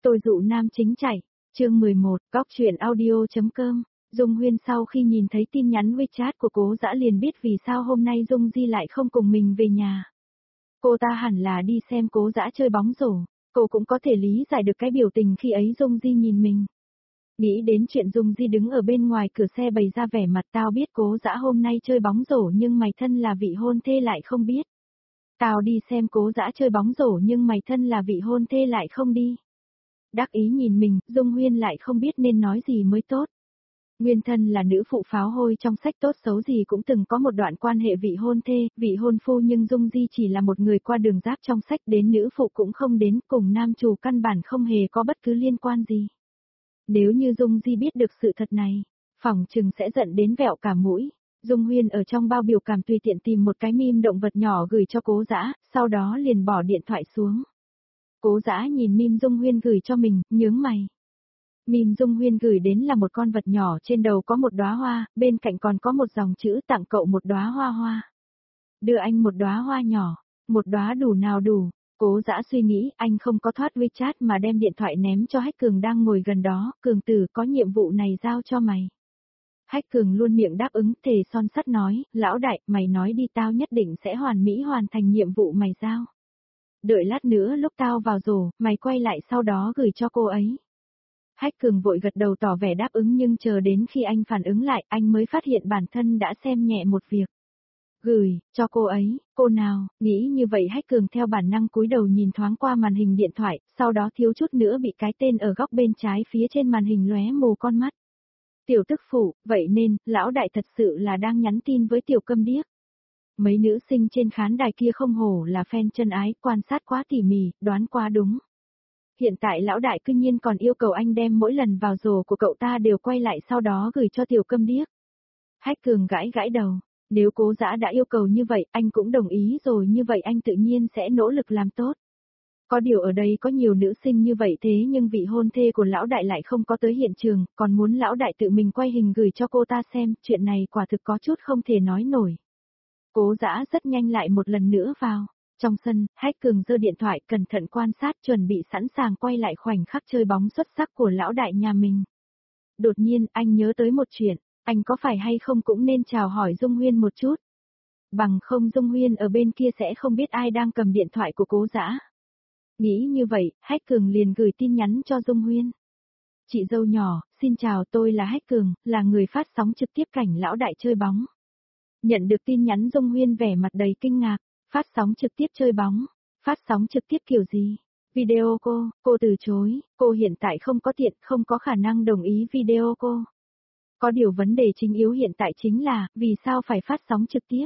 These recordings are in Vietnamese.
Tôi dụ nam chính chạy. Chương 11, Cóc truyện audio.com. Dung Huyên sau khi nhìn thấy tin nhắn WeChat của Cố Dã liền biết vì sao hôm nay Dung Di lại không cùng mình về nhà. Cô ta hẳn là đi xem Cố Dã chơi bóng rổ, cô cũng có thể lý giải được cái biểu tình khi ấy Dung Di nhìn mình. Nghĩ đến chuyện Dung Di đứng ở bên ngoài cửa xe bày ra vẻ mặt tao biết Cố Dã hôm nay chơi bóng rổ nhưng mày thân là vị hôn thê lại không biết. Tao đi xem Cố Dã chơi bóng rổ nhưng mày thân là vị hôn thê lại không đi. Đắc ý nhìn mình, Dung Huyên lại không biết nên nói gì mới tốt. Nguyên thân là nữ phụ pháo hôi trong sách tốt xấu gì cũng từng có một đoạn quan hệ vị hôn thê, vị hôn phu nhưng Dung Di chỉ là một người qua đường giáp trong sách đến nữ phụ cũng không đến cùng nam chủ căn bản không hề có bất cứ liên quan gì. Nếu như Dung Di biết được sự thật này, phỏng chừng sẽ giận đến vẹo cả mũi. Dung Huyên ở trong bao biểu cảm tùy tiện tìm một cái meme động vật nhỏ gửi cho Cố Dã, sau đó liền bỏ điện thoại xuống. Cố Dã nhìn meme Dung Huyên gửi cho mình, nhướng mày. Meme Dung Huyên gửi đến là một con vật nhỏ trên đầu có một đóa hoa, bên cạnh còn có một dòng chữ tặng cậu một đóa hoa hoa. Đưa anh một đóa hoa nhỏ, một đóa đủ nào đủ. Cố Dã suy nghĩ anh không có thoát WeChat mà đem điện thoại ném cho Hách Cường đang ngồi gần đó, Cường tử có nhiệm vụ này giao cho mày. Hách Cường luôn miệng đáp ứng, thề son sắt nói, lão đại, mày nói đi tao nhất định sẽ hoàn mỹ hoàn thành nhiệm vụ mày giao. Đợi lát nữa lúc tao vào rổ, mày quay lại sau đó gửi cho cô ấy. Hách Cường vội gật đầu tỏ vẻ đáp ứng nhưng chờ đến khi anh phản ứng lại, anh mới phát hiện bản thân đã xem nhẹ một việc. Gửi, cho cô ấy, cô nào, nghĩ như vậy Hách Cường theo bản năng cúi đầu nhìn thoáng qua màn hình điện thoại, sau đó thiếu chút nữa bị cái tên ở góc bên trái phía trên màn hình lóe mù con mắt. Tiểu tức phụ, vậy nên, lão đại thật sự là đang nhắn tin với tiểu câm điếc. Mấy nữ sinh trên khán đài kia không hổ là fan chân ái, quan sát quá tỉ mỉ, đoán quá đúng. Hiện tại lão đại cư nhiên còn yêu cầu anh đem mỗi lần vào rổ của cậu ta đều quay lại sau đó gửi cho tiểu câm điếc. Hách Cường gãi gãi đầu, nếu Cố Dã đã yêu cầu như vậy, anh cũng đồng ý rồi như vậy anh tự nhiên sẽ nỗ lực làm tốt. Có điều ở đây có nhiều nữ sinh như vậy thế nhưng vị hôn thê của lão đại lại không có tới hiện trường, còn muốn lão đại tự mình quay hình gửi cho cô ta xem, chuyện này quả thực có chút không thể nói nổi. Cố Dã rất nhanh lại một lần nữa vào. Trong sân, Hách Cường giơ điện thoại cẩn thận quan sát chuẩn bị sẵn sàng quay lại khoảnh khắc chơi bóng xuất sắc của lão đại nhà mình. Đột nhiên, anh nhớ tới một chuyện, anh có phải hay không cũng nên chào hỏi Dung Huyên một chút. Bằng không Dung Huyên ở bên kia sẽ không biết ai đang cầm điện thoại của Cố Dã. Nghĩ như vậy, Hách Cường liền gửi tin nhắn cho Dung Huyên. Chị dâu nhỏ, xin chào tôi là Hách Cường, là người phát sóng trực tiếp cảnh lão đại chơi bóng. Nhận được tin nhắn Dung Huyên vẻ mặt đầy kinh ngạc, phát sóng trực tiếp chơi bóng, phát sóng trực tiếp kiểu gì? Video cô từ chối, cô hiện tại không có tiện, không có khả năng đồng ý video cô. Có điều vấn đề chính yếu hiện tại chính là, vì sao phải phát sóng trực tiếp?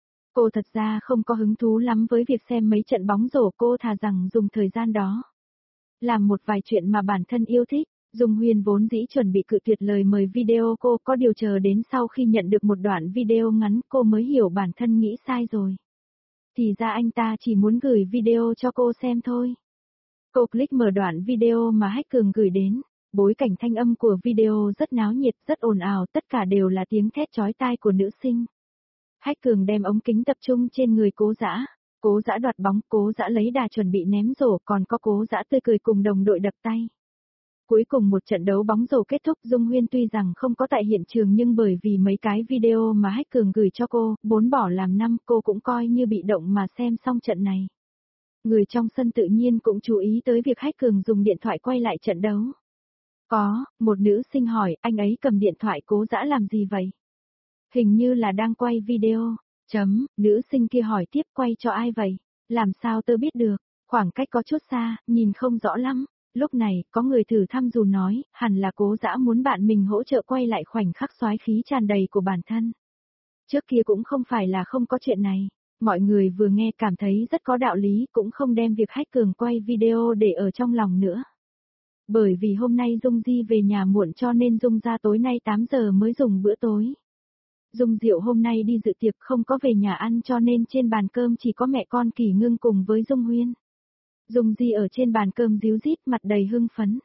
Cô thật ra không có hứng thú lắm với việc xem mấy trận bóng rổ, cô thà rằng dùng thời gian đó làm một vài chuyện mà bản thân yêu thích. Dung Huyên vốn dĩ chuẩn bị cự tuyệt lời mời video cô, có điều chờ đến sau khi nhận được một đoạn video ngắn cô mới hiểu bản thân nghĩ sai rồi. Thì ra anh ta chỉ muốn gửi video cho cô xem thôi. Cô click mở đoạn video mà Hách Cường gửi đến, bối cảnh thanh âm của video rất náo nhiệt, rất ồn ào, tất cả đều là tiếng thét chói tai của nữ sinh. Hách Cường đem ống kính tập trung trên người Cố Dã. Cố Dã đoạt bóng, Cố Dã lấy đà chuẩn bị ném rổ, còn có Cố Dã tươi cười cùng đồng đội đập tay. Cuối cùng một trận đấu bóng rổ kết thúc, Dung Huyên tuy rằng không có tại hiện trường nhưng bởi vì mấy cái video mà Hách Cường gửi cho cô, 4 bỏ làm 5, cô cũng coi như bị động mà xem xong trận này. Người trong sân tự nhiên cũng chú ý tới việc Hách Cường dùng điện thoại quay lại trận đấu. Có, một nữ sinh hỏi, anh ấy cầm điện thoại Cố Dã làm gì vậy? Hình như là đang quay video. Nữ sinh kia hỏi tiếp, quay cho ai vậy? Làm sao tớ biết được? Khoảng cách có chút xa, nhìn không rõ lắm. Lúc này, có người thử thăm dù nói, hẳn là Cố Dã muốn bạn mình hỗ trợ quay lại khoảnh khắc soái khí tràn đầy của bản thân. Trước kia cũng không phải là không có chuyện này. Mọi người vừa nghe cảm thấy rất có đạo lý, cũng không đem việc Hách Cường quay video để ở trong lòng nữa. Bởi vì hôm nay Dung Di về nhà muộn cho nên Dung ra tối nay 8 giờ mới dùng bữa tối. Dung Diệu hôm nay đi dự tiệc không có về nhà ăn cho nên trên bàn cơm chỉ có mẹ con Kỳ Ngưng cùng với Dung Huyên. Dung Di ở trên bàn cơm díu dít mặt đầy hưng phấn.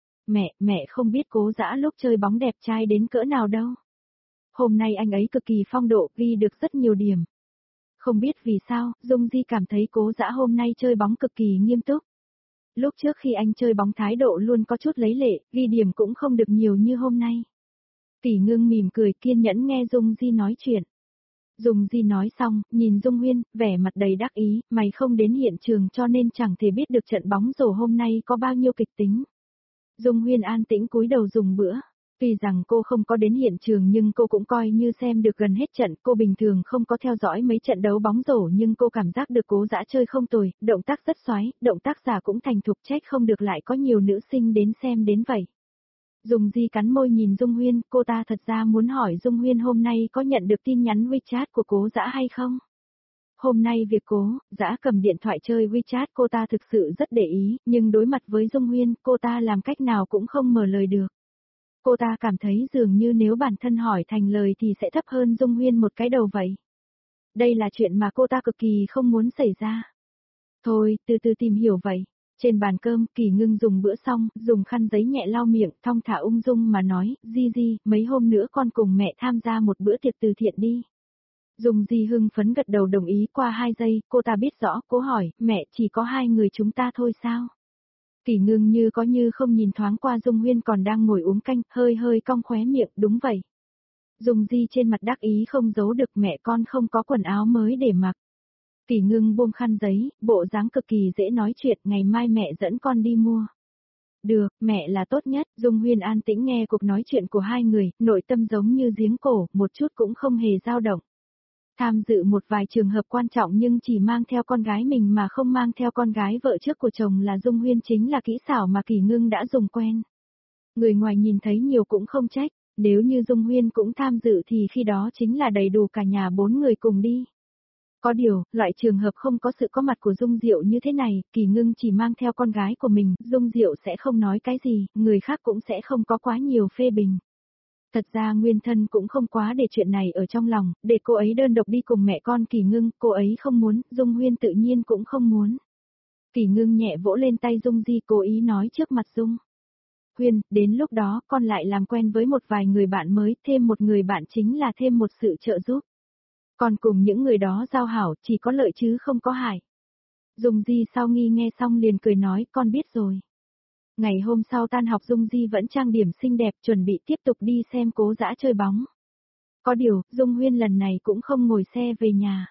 Mẹ không biết Cố Dã lúc chơi bóng đẹp trai đến cỡ nào đâu. Hôm nay anh ấy cực kỳ phong độ, ghi được rất nhiều điểm. Không biết vì sao, Dung Di cảm thấy Cố Dã hôm nay chơi bóng cực kỳ nghiêm túc. Lúc trước khi anh chơi bóng thái độ luôn có chút lấy lệ, ghi điểm cũng không được nhiều như hôm nay. Kỷ Ngưng mỉm cười kiên nhẫn nghe Dung Di nói chuyện. Dung Di nói xong, nhìn Dung Huyên, vẻ mặt đầy đắc ý, mày không đến hiện trường cho nên chẳng thể biết được trận bóng rổ hôm nay có bao nhiêu kịch tính. Dung Huyên an tĩnh cúi đầu dùng bữa. Tuy rằng cô không có đến hiện trường nhưng cô cũng coi như xem được gần hết trận, cô bình thường không có theo dõi mấy trận đấu bóng rổ nhưng cô cảm giác được Cố Dã chơi không tồi, động tác rất xoái, động tác giả cũng thành thục, trách không được lại có nhiều nữ sinh đến xem đến vậy. Dung Di cắn môi nhìn Dung Huyên, cô ta thật ra muốn hỏi Dung Huyên hôm nay có nhận được tin nhắn WeChat của Cố Dã hay không? Hôm nay việc Cố Dã cầm điện thoại chơi WeChat cô ta thực sự rất để ý, nhưng đối mặt với Dung Huyên, cô ta làm cách nào cũng không mở lời được. Cô ta cảm thấy dường như nếu bản thân hỏi thành lời thì sẽ thấp hơn Dung Huyên một cái đầu vậy. Đây là chuyện mà cô ta cực kỳ không muốn xảy ra. Thôi, từ từ tìm hiểu vậy. Trên bàn cơm, Kỷ Ngưng dùng bữa xong, dùng khăn giấy nhẹ lau miệng, thong thả ung dung mà nói, Di Di, mấy hôm nữa con cùng mẹ tham gia một bữa tiệc từ thiện đi. Dung Di hưng phấn gật đầu đồng ý qua 2 giây, cô ta biết rõ, cô hỏi, mẹ chỉ có 2 người chúng ta thôi sao? Kỷ Ngưng như có như không nhìn thoáng qua Dung Huyên còn đang ngồi uống canh, hơi hơi cong khóe miệng, đúng vậy. Dung Di trên mặt đắc ý không giấu được mẹ con không có quần áo mới để mặc. Kỷ Ngưng buông khăn giấy, bộ dáng cực kỳ dễ nói chuyện, ngày mai mẹ dẫn con đi mua. Được, mẹ là tốt nhất, Dung Huyên an tĩnh nghe cuộc nói chuyện của hai người, nội tâm giống như giếng cổ, một chút cũng không hề dao động. Tham dự một vài trường hợp quan trọng nhưng chỉ mang theo con gái mình mà không mang theo con gái vợ trước của chồng là Dung Huyên chính là kỹ xảo mà Kỷ Ngưng đã dùng quen. Người ngoài nhìn thấy nhiều cũng không trách, nếu như Dung Huyên cũng tham dự thì khi đó chính là đầy đủ cả nhà 4 người cùng đi. Có điều, loại trường hợp không có sự có mặt của Dung Diệu như thế này, Kỷ Ngưng chỉ mang theo con gái của mình, Dung Diệu sẽ không nói cái gì, người khác cũng sẽ không có quá nhiều phê bình. Thật ra Nguyên Thân cũng không quá để chuyện này ở trong lòng, để cô ấy đơn độc đi cùng mẹ con Kỷ Ngưng, cô ấy không muốn, Dung Huyên tự nhiên cũng không muốn. Kỷ Ngưng nhẹ vỗ lên tay Dung Di cố ý nói trước mặt Dung Huyên, đến lúc đó con lại làm quen với một vài người bạn mới, thêm một người bạn chính là thêm một sự trợ giúp. Còn cùng những người đó giao hảo, chỉ có lợi chứ không có hại. Dung Di sau nghe xong liền cười nói, con biết rồi. Ngày hôm sau tan học Dung Di vẫn trang điểm xinh đẹp chuẩn bị tiếp tục đi xem Cố Dã chơi bóng. Có điều, Dung Huyên lần này cũng không ngồi xe về nhà.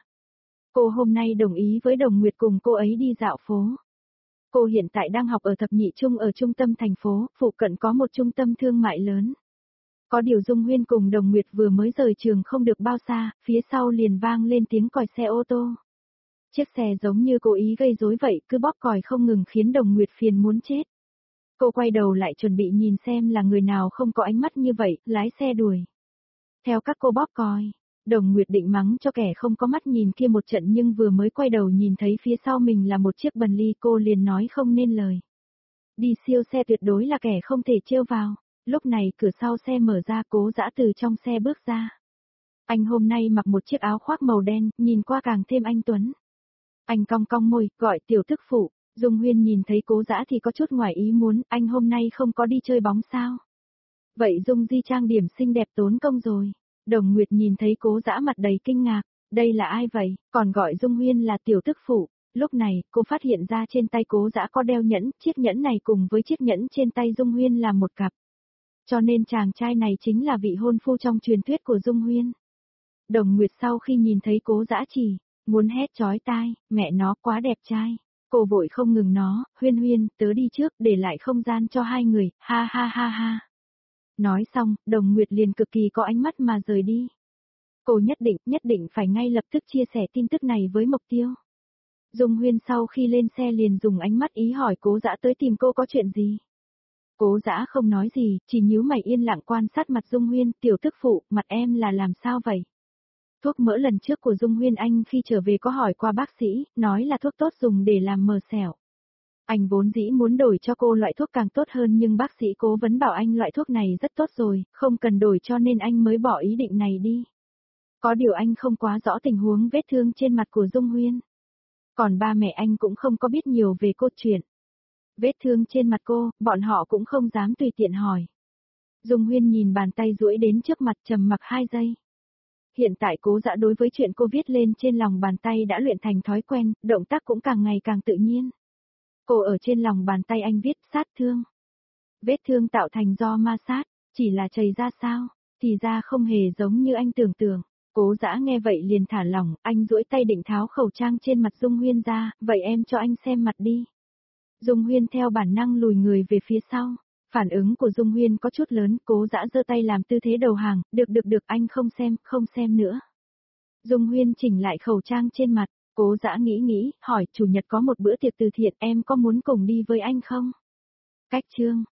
Cô hôm nay đồng ý với Đồng Nguyệt cùng cô ấy đi dạo phố. Cô hiện tại đang học ở thập nhị trung ở trung tâm thành phố, phụ cận có một trung tâm thương mại lớn. Có điều Dung Huyên cùng Đồng Nguyệt vừa mới rời trường không được bao xa, phía sau liền vang lên tiếng còi xe ô tô. Chiếc xe giống như cố ý gây rối vậy, cứ bóp còi không ngừng khiến Đồng Nguyệt phiền muốn chết. Cô quay đầu lại chuẩn bị nhìn xem là người nào không có ánh mắt như vậy, lái xe đuổi. Theo các cô bóp còi, Đồng Nguyệt định mắng cho kẻ không có mắt nhìn kia một trận nhưng vừa mới quay đầu nhìn thấy phía sau mình là một chiếc Bentley cô liền nói không nên lời. Đi siêu xe tuyệt đối là kẻ không thể trêu vào. Lúc này cửa sau xe mở ra Cố Dã từ trong xe bước ra. Anh hôm nay mặc một chiếc áo khoác màu đen, nhìn qua càng thêm anh tuấn. Anh cong cong môi, gọi tiểu thức phụ. Dung Huyên nhìn thấy Cố Dã thì có chút ngoài ý muốn, anh hôm nay không có đi chơi bóng sao? Vậy Dung Di trang điểm xinh đẹp tốn công rồi. Đồng Nguyệt nhìn thấy Cố Dã mặt đầy kinh ngạc, đây là ai vậy, còn gọi Dung Huyên là tiểu thức phụ. Lúc này, cô phát hiện ra trên tay Cố Dã có đeo nhẫn, chiếc nhẫn này cùng với chiếc nhẫn trên tay Dung Huyên là một cặp. Cho nên chàng trai này chính là vị hôn phu trong truyền thuyết của Dung Huyên. Đồng Nguyệt sau khi nhìn thấy Cố Dã chỉ, muốn hét chói tai, mẹ nó quá đẹp trai. Cô vội không ngừng nó, Huyên Huyên, tớ đi trước, để lại không gian cho hai người, ha ha ha ha. Nói xong, Đồng Nguyệt liền cực kỳ có ánh mắt mà rời đi. Cô nhất định phải ngay lập tức chia sẻ tin tức này với Mộc Tiêu. Dung Huyên sau khi lên xe liền dùng ánh mắt ý hỏi Cố Dã tới tìm cô có chuyện gì. Cố Dã không nói gì, chỉ nhíu mày yên lặng quan sát mặt Dung Huyên, tiểu tức phụ, mặt em là làm sao vậy? Thuốc mỡ lần trước của Dung Huyên anh khi trở về có hỏi qua bác sĩ, nói là thuốc tốt dùng để làm mờ sẹo. Anh vốn dĩ muốn đổi cho cô loại thuốc càng tốt hơn nhưng bác sĩ cố vấn bảo anh loại thuốc này rất tốt rồi, không cần đổi cho nên anh mới bỏ ý định này đi. Có điều anh không quá rõ tình huống vết thương trên mặt của Dung Huyên. Còn ba mẹ anh cũng không có biết nhiều về câu chuyện. Vết thương trên mặt cô, bọn họ cũng không dám tùy tiện hỏi. Dung Huyên nhìn bàn tay duỗi đến trước mặt trầm mặc 2 giây. Hiện tại Cố Dã đối với chuyện cô viết lên trên lòng bàn tay đã luyện thành thói quen, động tác cũng càng ngày càng tự nhiên. Cô ở trên lòng bàn tay anh viết sát thương. Vết thương tạo thành do ma sát, chỉ là chảy ra sao, thì ra không hề giống như anh tưởng tượng. Cố Dã nghe vậy liền thả lỏng, anh duỗi tay định tháo khẩu trang trên mặt Dung Huyên ra, vậy em cho anh xem mặt đi. Dung Huyên theo bản năng lùi người về phía sau. Phản ứng của Dung Huyên có chút lớn, Cố Dã giơ tay làm tư thế đầu hàng, được, anh không xem nữa. Dung Huyên chỉnh lại khẩu trang trên mặt, Cố Dã nghĩ, hỏi chủ nhật có một bữa tiệc từ thiện, em có muốn cùng đi với anh không? Cách chương